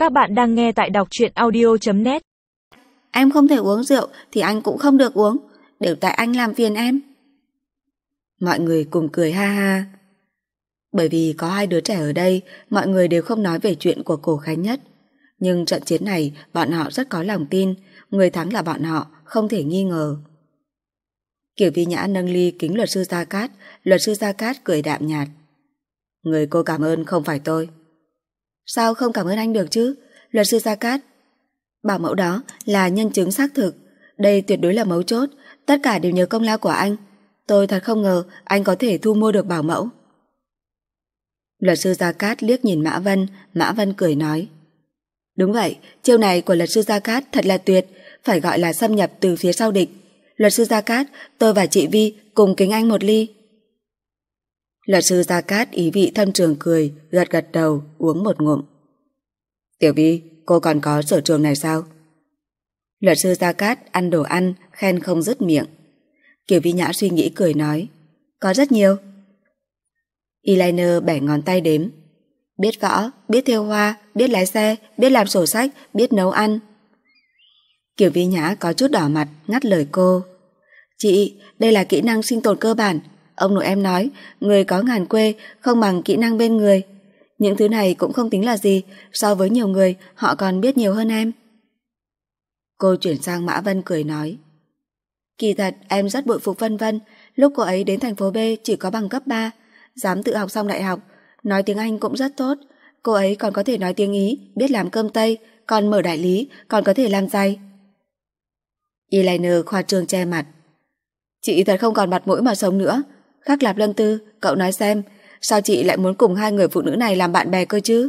Các bạn đang nghe tại đọc truyện audio.net. Em không thể uống rượu thì anh cũng không được uống, đều tại anh làm phiền em. Mọi người cùng cười ha ha. Bởi vì có hai đứa trẻ ở đây, mọi người đều không nói về chuyện của Cổ Khánh Nhất. Nhưng trận chiến này bọn họ rất có lòng tin, người thắng là bọn họ, không thể nghi ngờ. Kiều Vi Nhã nâng ly kính luật sư Gia Cát, luật sư Gia Cát cười đạm nhạt. Người cô cảm ơn không phải tôi. Sao không cảm ơn anh được chứ? Luật sư Gia Cát, bảo mẫu đó là nhân chứng xác thực, đây tuyệt đối là mấu chốt, tất cả đều nhờ công lao của anh. Tôi thật không ngờ anh có thể thu mua được bảo mẫu. Luật sư Gia Cát liếc nhìn Mã Vân cười nói. Đúng vậy, chiêu này của luật sư Gia Cát thật là tuyệt, phải gọi là xâm nhập từ phía sau địch. Luật sư Gia Cát, tôi và chị Vi cùng kính anh một ly. Luật sư Gia Cát ý vị thâm trường cười, gật gật đầu, uống một ngụm. Tiểu Vi, cô còn có sở trường này sao? Luật sư Gia Cát ăn đồ ăn, khen không dứt miệng. Kiều Vi Nhã suy nghĩ cười nói. Có rất nhiều. Eyeliner bẻ ngón tay đếm. Biết võ, biết thêu hoa, biết lái xe, biết làm sổ sách, biết nấu ăn. Kiều Vi Nhã có chút đỏ mặt, ngắt lời cô. Chị, đây là kỹ năng sinh tồn cơ bản. Ông nội em nói, người có ngàn quê không bằng kỹ năng bên người. Những thứ này cũng không tính là gì, so với nhiều người họ còn biết nhiều hơn em. Cô chuyển sang Mã Vân cười nói. Kỳ thật em rất bội phục Vân Vân, lúc cô ấy đến thành phố B chỉ có bằng cấp 3, dám tự học xong đại học, nói tiếng Anh cũng rất tốt, cô ấy còn có thể nói tiếng Ý, biết làm cơm Tây, còn mở đại lý, còn có thể làm giày. Eyeliner khoa trương che mặt. Chị thật không còn mặt mũi mà sống nữa. Khắc Lạp Lân Tư, cậu nói xem, sao chị lại muốn cùng hai người phụ nữ này làm bạn bè cơ chứ?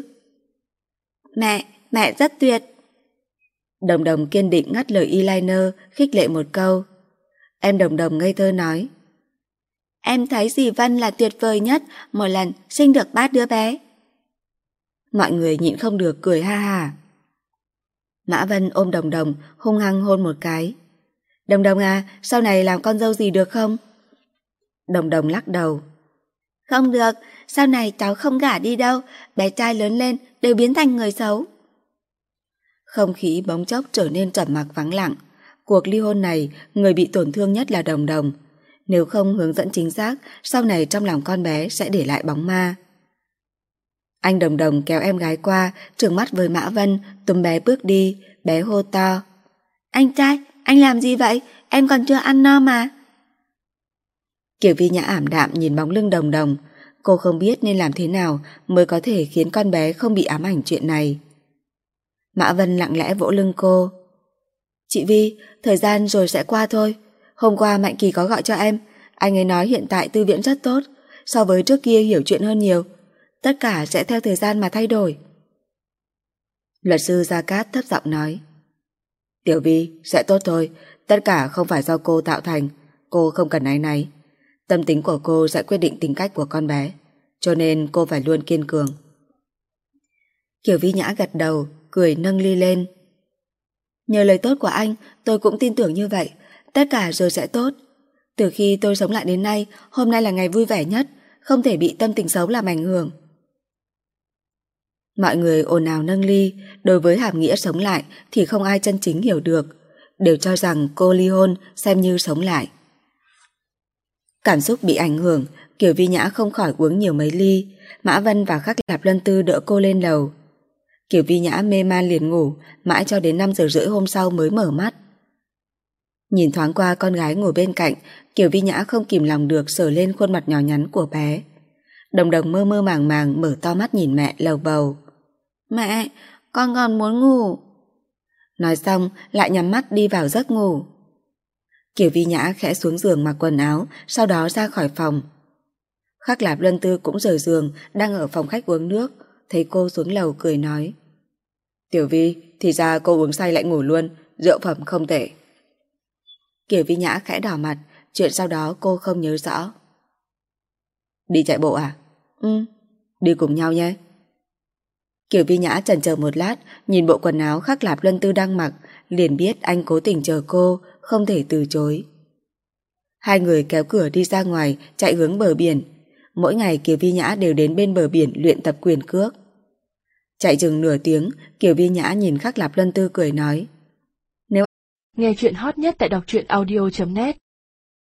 Mẹ rất tuyệt. Đồng Đồng kiên định ngắt lời Eyeliner, khích lệ một câu. Em Đồng Đồng ngây thơ nói. Em thấy dì Vân là tuyệt vời nhất, một lần sinh được 3 đứa bé. Mọi người nhịn không được cười ha ha. Mã Vân ôm Đồng Đồng, hung hăng hôn một cái. Đồng Đồng à, sau này làm con dâu gì được không? Đồng Đồng lắc đầu. Không được, sau này cháu không gả đi đâu, bé trai lớn lên đều biến thành người xấu. Không khí bỗng chốc trở nên trầm mặc vắng lặng. Cuộc ly hôn này, người bị tổn thương nhất là Đồng Đồng. Nếu không hướng dẫn chính xác, sau này trong lòng con bé sẽ để lại bóng ma. Anh Đồng Đồng kéo em gái qua, trừng mắt với Mã Vân, túm bé bước đi, bé hô to. Anh trai, anh làm gì vậy? Em còn chưa ăn no mà. Kiều Vi Nhã ảm đạm nhìn bóng lưng Đồng Đồng. Cô không biết nên làm thế nào mới có thể khiến con bé không bị ám ảnh chuyện này. Mã Vân lặng lẽ vỗ lưng cô. Chị Vi, thời gian rồi sẽ qua thôi. Hôm qua Mạnh Kỳ có gọi cho em, anh ấy nói hiện tại Tư Viễn rất tốt, so với trước kia hiểu chuyện hơn nhiều. Tất cả sẽ theo thời gian mà thay đổi. Luật sư Gia Cát thấp giọng nói. Tiểu Vi, sẽ tốt thôi, tất cả không phải do cô tạo thành, cô không cần áy náy. Tâm tính của cô sẽ quyết định tính cách của con bé, cho nên cô phải luôn kiên cường. Kiều Vi Nhã gật đầu, cười nâng ly lên. Nhờ lời tốt của anh, tôi cũng tin tưởng như vậy, tất cả rồi sẽ tốt. Từ khi tôi sống lại đến nay, hôm nay là ngày vui vẻ nhất, không thể bị tâm tình xấu làm ảnh hưởng. Mọi người ồn ào nâng ly, đối với hàm nghĩa sống lại thì không ai chân chính hiểu được, đều cho rằng cô ly hôn xem như sống lại. Cảm xúc bị ảnh hưởng, Kiều Vi Nhã không khỏi uống nhiều mấy ly. Mã Vân và Khắc Lạp Lân Tư đỡ cô lên lầu. Kiều Vi Nhã mê man liền ngủ, mãi cho đến 5 giờ rưỡi hôm sau mới mở mắt. Nhìn thoáng qua con gái ngồi bên cạnh, Kiều Vi Nhã không kìm lòng được sờ lên khuôn mặt nhỏ nhắn của bé. Đồng Đồng mơ mơ màng màng mở to mắt nhìn mẹ lầu bầu. Mẹ, con còn muốn ngủ. Nói xong lại nhắm mắt đi vào giấc ngủ. Kiều Vi Nhã khẽ xuống giường mặc quần áo, sau đó ra khỏi phòng. Khắc Lạp Luân Tư cũng rời giường, đang ở phòng khách uống nước, thấy cô xuống lầu cười nói. Tiểu Vi, thì ra cô uống say lại ngủ luôn, rượu phẩm không tệ. Kiều Vi Nhã khẽ đỏ mặt, chuyện sau đó cô không nhớ rõ. Đi chạy bộ à? Đi cùng nhau nhé. Kiều Vi Nhã chần chờ một lát, nhìn bộ quần áo Khắc Lạp Luân Tư đang mặc, liền biết anh cố tình chờ cô, không thể từ chối. Hai người kéo cửa đi ra ngoài, chạy hướng bờ biển. Mỗi ngày Kiều Vi Nhã đều đến bên bờ biển luyện tập quyền cước. Chạy chừng nửa tiếng, Kiều Vi Nhã nhìn Khắc Lạp Luân Tư cười nói. Nghe chuyện hot nhất tại đọc truyện audio.net